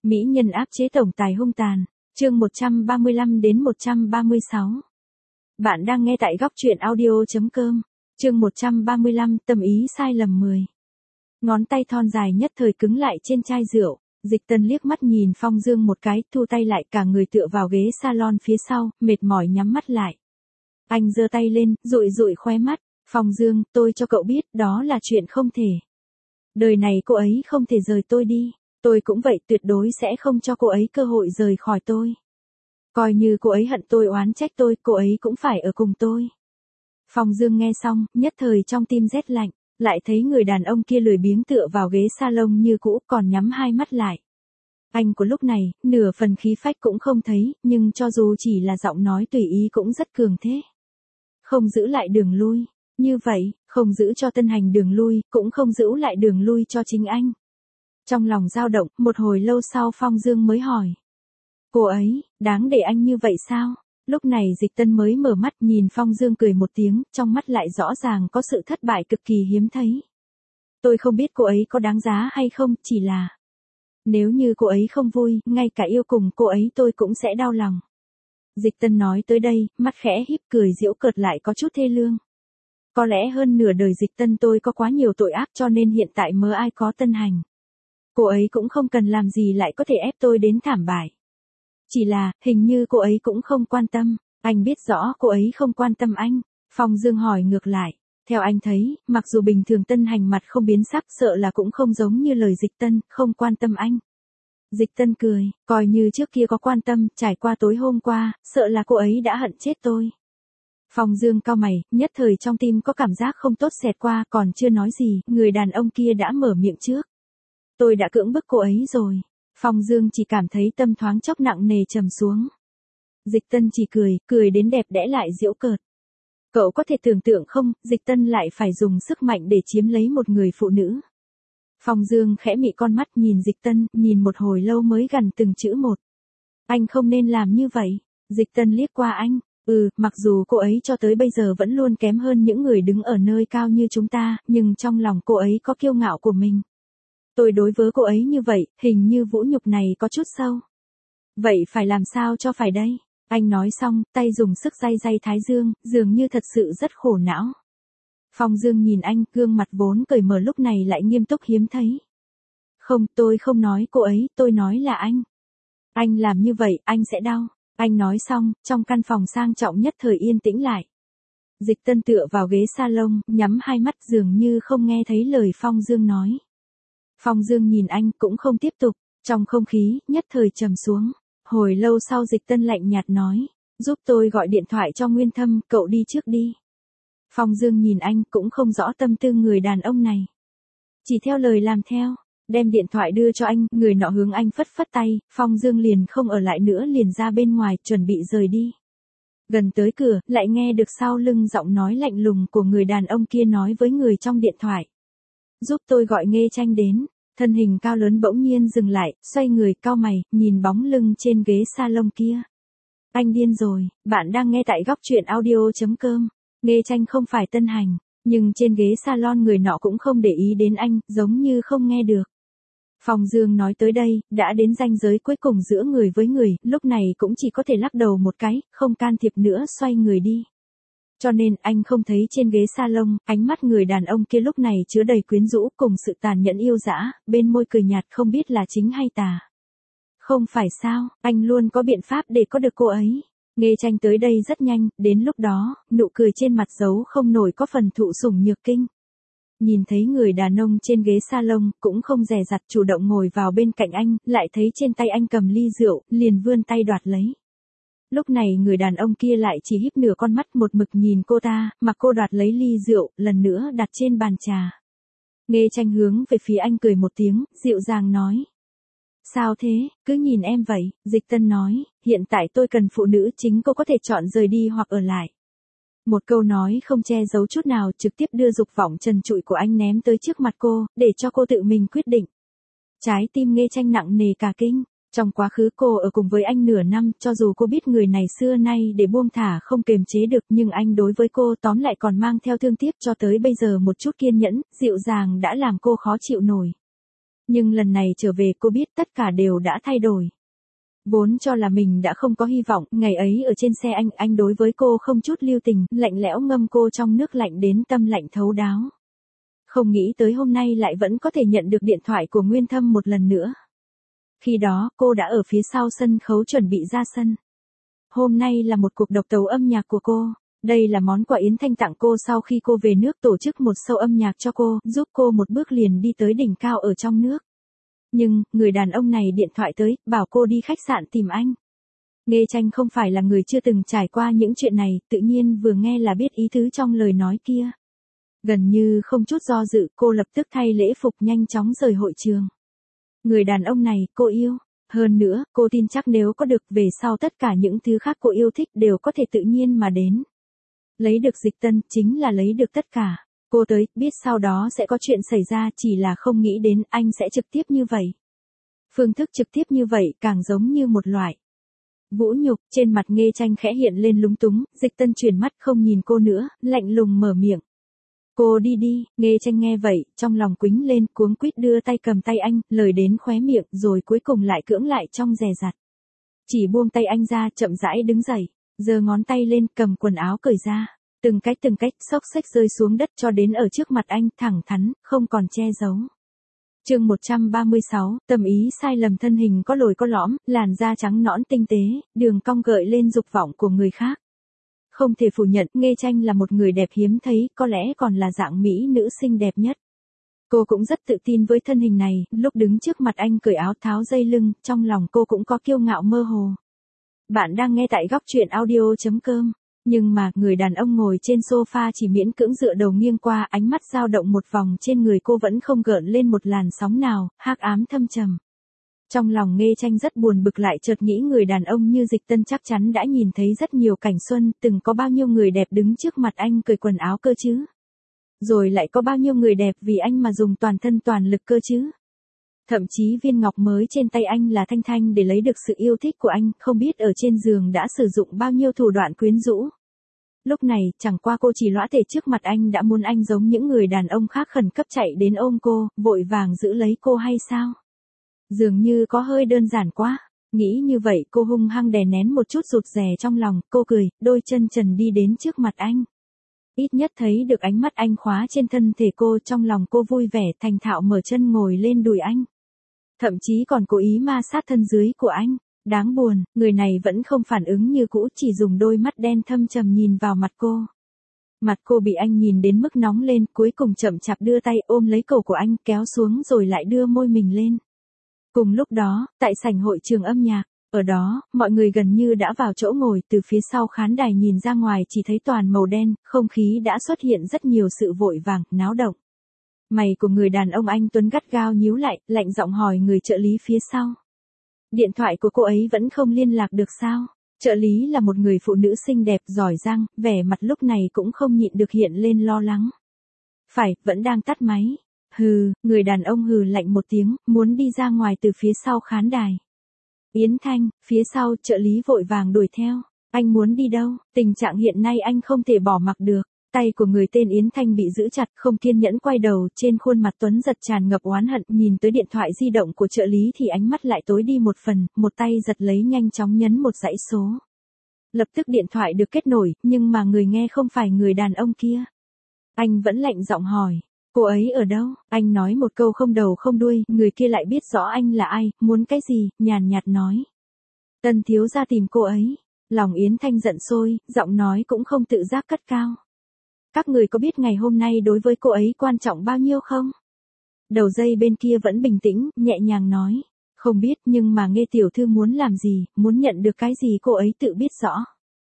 Mỹ nhân áp chế tổng tài hung tàn, chương 135 đến 136. Bạn đang nghe tại góc truyện audio.com, chương 135 tâm ý sai lầm 10. Ngón tay thon dài nhất thời cứng lại trên chai rượu, Dịch Tân liếc mắt nhìn Phong Dương một cái, thu tay lại, cả người tựa vào ghế salon phía sau, mệt mỏi nhắm mắt lại. Anh giơ tay lên, dụi dụi khóe mắt, Phong Dương, tôi cho cậu biết, đó là chuyện không thể. Đời này cô ấy không thể rời tôi đi. Tôi cũng vậy, tuyệt đối sẽ không cho cô ấy cơ hội rời khỏi tôi. Coi như cô ấy hận tôi, oán trách tôi, cô ấy cũng phải ở cùng tôi. Phong Dương nghe xong, nhất thời trong tim rét lạnh, lại thấy người đàn ông kia lười biếng tựa vào ghế salon như cũ, còn nhắm hai mắt lại. Anh của lúc này, nửa phần khí phách cũng không thấy, nhưng cho dù chỉ là giọng nói tùy ý cũng rất cường thế. Không giữ lại đường lui, như vậy, không giữ cho Tân Hành đường lui, cũng không giữ lại đường lui cho chính anh. Trong lòng dao động, một hồi lâu sau Phong Dương mới hỏi. Cô ấy, đáng để anh như vậy sao? Lúc này Dịch Tân mới mở mắt nhìn Phong Dương cười một tiếng, trong mắt lại rõ ràng có sự thất bại cực kỳ hiếm thấy. Tôi không biết cô ấy có đáng giá hay không, chỉ là... Nếu như cô ấy không vui, ngay cả yêu cùng cô ấy tôi cũng sẽ đau lòng. Dịch Tân nói tới đây, mắt khẽ híp cười giễu cợt lại có chút thê lương. Có lẽ hơn nửa đời Dịch Tân tôi có quá nhiều tội ác cho nên hiện tại mơ ai có Tân Hành. Cô ấy cũng không cần làm gì lại có thể ép tôi đến thảm bại. Chỉ là, hình như cô ấy cũng không quan tâm. Anh biết rõ cô ấy không quan tâm anh. Phong Dương hỏi ngược lại. Theo anh thấy, mặc dù bình thường Tân Hành mặt không biến sắc, sợ là cũng không giống như lời Dịch Tân, không quan tâm anh. Dịch Tân cười, coi như trước kia có quan tâm, trải qua tối hôm qua, sợ là cô ấy đã hận chết tôi. Phong Dương cau mày, nhất thời trong tim có cảm giác không tốt xẹt qua, còn chưa nói gì, người đàn ông kia đã mở miệng trước. Tôi đã cưỡng bức cô ấy rồi. Phong Dương chỉ cảm thấy tâm thoáng chốc nặng nề trầm xuống. Dịch Tân chỉ cười đến đẹp đẽ lại giễu cợt. Cậu có thể tưởng tượng không, Dịch Tân lại phải dùng sức mạnh để chiếm lấy một người phụ nữ. Phong Dương khẽ mị con mắt nhìn Dịch Tân, nhìn một hồi lâu mới gằn từng chữ một. Anh không nên làm như vậy. Dịch Tân liếc qua anh. Mặc dù cô ấy cho tới bây giờ vẫn luôn kém hơn những người đứng ở nơi cao như chúng ta, nhưng trong lòng cô ấy có kiêu ngạo của mình. Tôi đối với cô ấy như vậy, hình như vũ nhục này có chút sâu. Vậy phải làm sao cho phải đây? Anh nói xong, tay dùng sức day thái dương, dường như thật sự rất khổ não. Phong Dương nhìn anh, gương mặt vốn cởi mở lúc này lại nghiêm túc hiếm thấy. Không, tôi không nói cô ấy, tôi nói là anh. Anh làm như vậy, anh sẽ đau. Anh nói xong, trong căn phòng sang trọng nhất thời yên tĩnh lại. Dịch Tân tựa vào ghế salon, nhắm hai mắt dường như không nghe thấy lời Phong Dương nói. Phong Dương nhìn anh cũng không tiếp tục, trong không khí, nhất thời trầm xuống. Hồi lâu sau Dịch Tân lạnh nhạt nói, giúp tôi gọi điện thoại cho Nguyên Thâm, cậu đi trước đi. Phong Dương nhìn anh cũng không rõ tâm tư người đàn ông này. Chỉ theo lời làm theo, đem điện thoại đưa cho anh, người nọ hướng anh phất phất tay, Phong Dương liền không ở lại nữa liền ra bên ngoài, chuẩn bị rời đi. Gần tới cửa, lại nghe được sau lưng giọng nói lạnh lùng của người đàn ông kia nói với người trong điện thoại. Giúp tôi gọi Nghê Tranh đến. Thân hình cao lớn bỗng nhiên dừng lại, xoay người cau mày, nhìn bóng lưng trên ghế salon kia. Anh điên rồi, bạn đang nghe tại góc truyện audio.com. Nghê Tranh không phải Tân Hành, nhưng trên ghế salon người nọ cũng không để ý đến anh, giống như không nghe được. Phong Dương nói tới đây, đã đến ranh giới cuối cùng giữa người với người, lúc này cũng chỉ có thể lắc đầu một cái, không can thiệp nữa xoay người đi. Cho nên anh không thấy trên ghế salon, ánh mắt người đàn ông kia lúc này chứa đầy quyến rũ cùng sự tàn nhẫn yêu dã, bên môi cười nhạt không biết là chính hay tà. Không phải sao, anh luôn có biện pháp để có được cô ấy. Nghê Tranh tới đây rất nhanh, đến lúc đó, nụ cười trên mặt giấu không nổi có phần thụ sủng nhược kinh. Nhìn thấy người đàn ông trên ghế salon, cũng không dè dặt chủ động ngồi vào bên cạnh anh, lại thấy trên tay anh cầm ly rượu, liền vươn tay đoạt lấy. Lúc này người đàn ông kia lại chỉ híp nửa con mắt một mực nhìn cô ta, mà cô đoạt lấy ly rượu, lần nữa đặt trên bàn trà. Nghê Tranh hướng về phía anh cười một tiếng, dịu dàng nói. Sao thế, cứ nhìn em vậy, Dịch Tân nói, hiện tại tôi cần phụ nữ chính cô có thể chọn rời đi hoặc ở lại. Một câu nói không che giấu chút nào trực tiếp đưa dục vọng trần trụi của anh ném tới trước mặt cô, để cho cô tự mình quyết định. Trái tim Nghê Tranh nặng nề cả kinh. Trong quá khứ cô ở cùng với anh nửa năm, cho dù cô biết người này xưa nay để buông thả không kềm chế được, nhưng anh đối với cô tóm lại còn mang theo thương tiếc, cho tới bây giờ một chút kiên nhẫn, dịu dàng đã làm cô khó chịu nổi. Nhưng lần này trở về cô biết tất cả đều đã thay đổi. Vốn cho là mình đã không có hy vọng, ngày ấy ở trên xe anh đối với cô không chút lưu tình, lạnh lẽo ngâm cô trong nước lạnh đến tâm lạnh thấu đáo. Không nghĩ tới hôm nay lại vẫn có thể nhận được điện thoại của Nguyên Thâm một lần nữa. Khi đó, cô đã ở phía sau sân khấu chuẩn bị ra sân. Hôm nay là một cuộc độc tấu âm nhạc của cô. Đây là món quà Yến Thanh tặng cô sau khi cô về nước tổ chức một show âm nhạc cho cô, giúp cô một bước liền đi tới đỉnh cao ở trong nước. Nhưng, người đàn ông này điện thoại tới, bảo cô đi khách sạn tìm anh. Nghê Tranh không phải là người chưa từng trải qua những chuyện này, tự nhiên vừa nghe là biết ý tứ trong lời nói kia. Gần như không chút do dự, cô lập tức thay lễ phục nhanh chóng rời hội trường. Người đàn ông này, cô yêu. Hơn nữa, cô tin chắc nếu có được về sau tất cả những thứ khác cô yêu thích đều có thể tự nhiên mà đến. Lấy được Dịch Tân chính là lấy được tất cả. Cô tới, biết sau đó sẽ có chuyện xảy ra chỉ là không nghĩ đến anh sẽ trực tiếp như vậy. Phương thức trực tiếp như vậy càng giống như một loại vũ nhục. Trên mặt Nghê Tranh khẽ hiện lên lúng túng, Dịch Tân chuyển mắt không nhìn cô nữa, lạnh lùng mở miệng. Cô đi đi. Nghê Tranh nghe vậy, trong lòng quýnh lên, cuống quýt đưa tay cầm tay anh, lời đến khóe miệng rồi cuối cùng lại cưỡng lại trong dè dặt. Chỉ buông tay anh ra, chậm rãi đứng dậy, giơ ngón tay lên cầm quần áo cởi ra. Từng cách, xốc xếch rơi xuống đất cho đến ở trước mặt anh, thẳng thắn, không còn che giấu. Chương 136, tâm ý sai lầm. Thân hình có lồi có lõm, làn da trắng nõn tinh tế, đường cong gợi lên dục vọng của người khác. Không thể phủ nhận, Nghê Tranh là một người đẹp hiếm thấy, có lẽ còn là dạng mỹ nữ xinh đẹp nhất. Cô cũng rất tự tin với thân hình này, lúc đứng trước mặt anh cởi áo tháo dây lưng, trong lòng cô cũng có kiêu ngạo mơ hồ. Bạn đang nghe tại góc truyện audio.com. Nhưng mà, người đàn ông ngồi trên sofa chỉ miễn cưỡng dựa đầu nghiêng qua, ánh mắt dao động một vòng trên người cô vẫn không gợn lên một làn sóng nào, hắc ám thâm trầm. Trong lòng Nghê Tranh rất buồn bực, lại chợt nghĩ người đàn ông như Dịch Tân chắc chắn đã nhìn thấy rất nhiều cảnh xuân, từng có bao nhiêu người đẹp đứng trước mặt anh cởi quần áo cơ chứ. Rồi lại có bao nhiêu người đẹp vì anh mà dùng toàn thân toàn lực cơ chứ. Thậm chí viên ngọc mới trên tay anh là Thanh Thanh để lấy được sự yêu thích của anh, không biết ở trên giường đã sử dụng bao nhiêu thủ đoạn quyến rũ. Lúc này, chẳng qua cô chỉ lõa thể trước mặt anh đã muốn anh giống những người đàn ông khác khẩn cấp chạy đến ôm cô, vội vàng giữ lấy cô hay sao? Dường như có hơi đơn giản quá. Nghĩ như vậy cô hung hăng đè nén một chút rụt rè trong lòng, cô cười, đôi chân trần đi đến trước mặt anh. Ít nhất thấy được ánh mắt anh khóa trên thân thể cô, trong lòng cô vui vẻ, thành thạo mở chân ngồi lên đùi anh. Thậm chí còn cố ý ma sát thân dưới của anh. Đáng buồn, người này vẫn không phản ứng như cũ, chỉ dùng đôi mắt đen thâm trầm nhìn vào mặt cô. Mặt cô bị anh nhìn đến mức nóng lên, cuối cùng chậm chạp đưa tay ôm lấy cổ của anh, kéo xuống rồi lại đưa môi mình lên. Cùng lúc đó, tại sảnh hội trường âm nhạc, ở đó, mọi người gần như đã vào chỗ ngồi, từ phía sau khán đài nhìn ra ngoài chỉ thấy toàn màu đen, không khí đã xuất hiện rất nhiều sự vội vàng, náo động. Mày của người đàn ông anh Tuấn gắt gao nhíu lại, lạnh giọng hỏi người trợ lý phía sau. Điện thoại của cô ấy vẫn không liên lạc được sao? Trợ lý là một người phụ nữ xinh đẹp giỏi giang, vẻ mặt lúc này cũng không nhịn được hiện lên lo lắng. Phải, vẫn đang tắt máy. Hừ, người đàn ông hừ lạnh một tiếng, muốn đi ra ngoài từ phía sau khán đài. Yến Thanh, phía sau, trợ lý vội vàng đuổi theo. Anh muốn đi đâu? Tình trạng hiện nay anh không thể bỏ mặc được. Tay của người tên Yến Thanh bị giữ chặt, không kiên nhẫn quay đầu, trên khuôn mặt Tuấn giật tràn ngập oán hận, nhìn tới điện thoại di động của trợ lý thì ánh mắt lại tối đi một phần, một tay giật lấy nhanh chóng nhấn một dãy số. Lập tức điện thoại được kết nối, nhưng mà người nghe không phải người đàn ông kia. Anh vẫn lạnh giọng hỏi, cô ấy ở đâu? Anh nói một câu không đầu không đuôi, người kia lại biết rõ anh là ai, muốn cái gì, nhàn nhạt nói. Tân thiếu gia tìm cô ấy. Lòng Yến Thanh giận sôi, giọng nói cũng không tự giác cất cao. Các người có biết ngày hôm nay đối với cô ấy quan trọng bao nhiêu không? Đầu dây bên kia vẫn bình tĩnh, nhẹ nhàng nói. Không biết, nhưng mà Nghê tiểu thư muốn làm gì, muốn nhận được cái gì cô ấy tự biết rõ.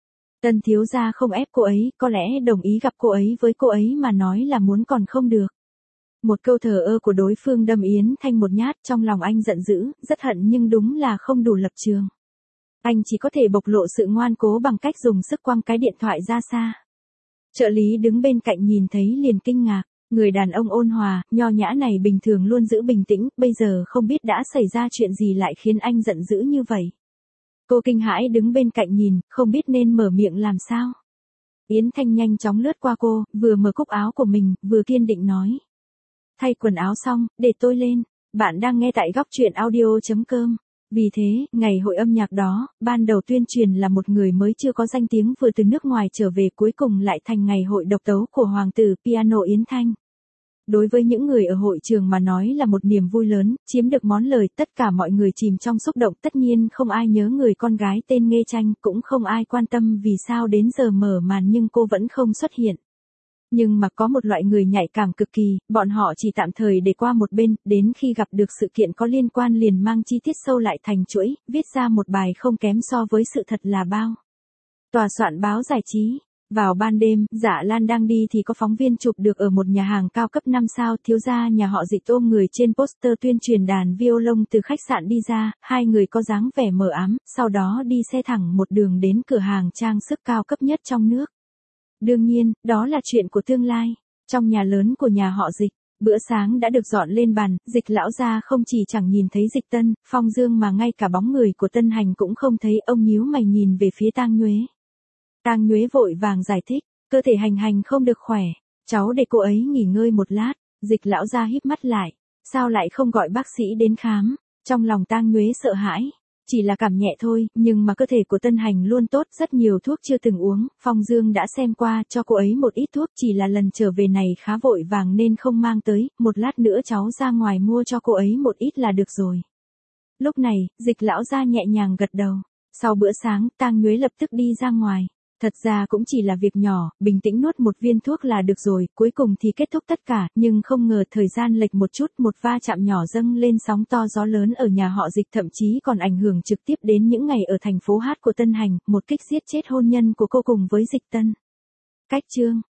Tân thiếu gia không ép cô ấy, có lẽ đồng ý gặp cô ấy với cô ấy mà nói là muốn còn không được. Một câu thờ ơ của đối phương đâm Yến Thanh một nhát, trong lòng anh giận dữ, rất hận nhưng đúng là không đủ lập trường. Anh chỉ có thể bộc lộ sự ngoan cố bằng cách dùng sức quăng cái điện thoại ra xa. Trợ lý đứng bên cạnh nhìn thấy liền kinh ngạc, người đàn ông ôn hòa, nho nhã này bình thường luôn giữ bình tĩnh, bây giờ không biết đã xảy ra chuyện gì lại khiến anh giận dữ như vậy. Cô kinh hãi đứng bên cạnh nhìn, không biết nên mở miệng làm sao. Yến Thanh nhanh chóng lướt qua cô, vừa mở cúc áo của mình, vừa kiên định nói. Thay quần áo xong, để tôi lên. Bạn đang nghe tại góc truyện audio.com. Vì thế, ngày hội âm nhạc đó, ban đầu tuyên truyền là một người mới chưa có danh tiếng vừa từ nước ngoài trở về, cuối cùng lại thành ngày hội độc tấu của hoàng tử piano Yến Thanh. Đối với những người ở hội trường mà nói là một niềm vui lớn, chiếm được món lời, tất cả mọi người chìm trong xúc động, tất nhiên không ai nhớ người con gái tên Nghê Tranh, cũng không ai quan tâm vì sao đến giờ mở màn nhưng cô vẫn không xuất hiện. Nhưng mà có một loại người nhạy cảm cực kỳ, bọn họ chỉ tạm thời để qua một bên, đến khi gặp được sự kiện có liên quan liền mang chi tiết sâu lại thành chuỗi, viết ra một bài không kém so với sự thật là bao. Tòa soạn báo giải trí. Vào ban đêm, Dạ Lan đang đi thì có phóng viên chụp được ở một nhà hàng cao cấp 5 sao, thiếu gia nhà họ Dịch ôm người trên poster tuyên truyền đàn violon từ khách sạn đi ra, hai người có dáng vẻ mờ ám, sau đó đi xe thẳng một đường đến cửa hàng trang sức cao cấp nhất trong nước. Đương nhiên, đó là chuyện của tương lai. Trong nhà lớn của nhà họ Dịch, bữa sáng đã được dọn lên bàn, Dịch lão gia không chỉ chẳng nhìn thấy Dịch Tân, Phong Dương mà ngay cả bóng người của Tân Hành cũng không thấy, ông nhíu mày nhìn về phía Tang Nhuế. Tang Nhuế vội vàng giải thích, cơ thể Hành không được khỏe, cháu để cô ấy nghỉ ngơi một lát. Dịch lão gia híp mắt lại, sao lại không gọi bác sĩ đến khám? Trong lòng Tang Nhuế sợ hãi, chỉ là cảm nhẹ thôi, nhưng mà cơ thể của Tân Hành luôn tốt, rất nhiều thuốc chưa từng uống, Phong Dương đã xem qua, cho cô ấy một ít thuốc, chỉ là lần trở về này khá vội vàng nên không mang tới, một lát nữa cháu ra ngoài mua cho cô ấy một ít là được rồi. Lúc này, Dịch lão gia nhẹ nhàng gật đầu. Sau bữa sáng, Tang Nhuế lập tức đi ra ngoài. Thật ra cũng chỉ là việc nhỏ, bình tĩnh nuốt một viên thuốc là được rồi, cuối cùng thì kết thúc tất cả, nhưng không ngờ thời gian lệch một chút, một va chạm nhỏ dâng lên sóng to gió lớn ở nhà họ Dịch, thậm chí còn ảnh hưởng trực tiếp đến những ngày ở thành phố hát của Tân Hành, một kích giết chết hôn nhân của cô cùng với Dịch Tân. Cách chương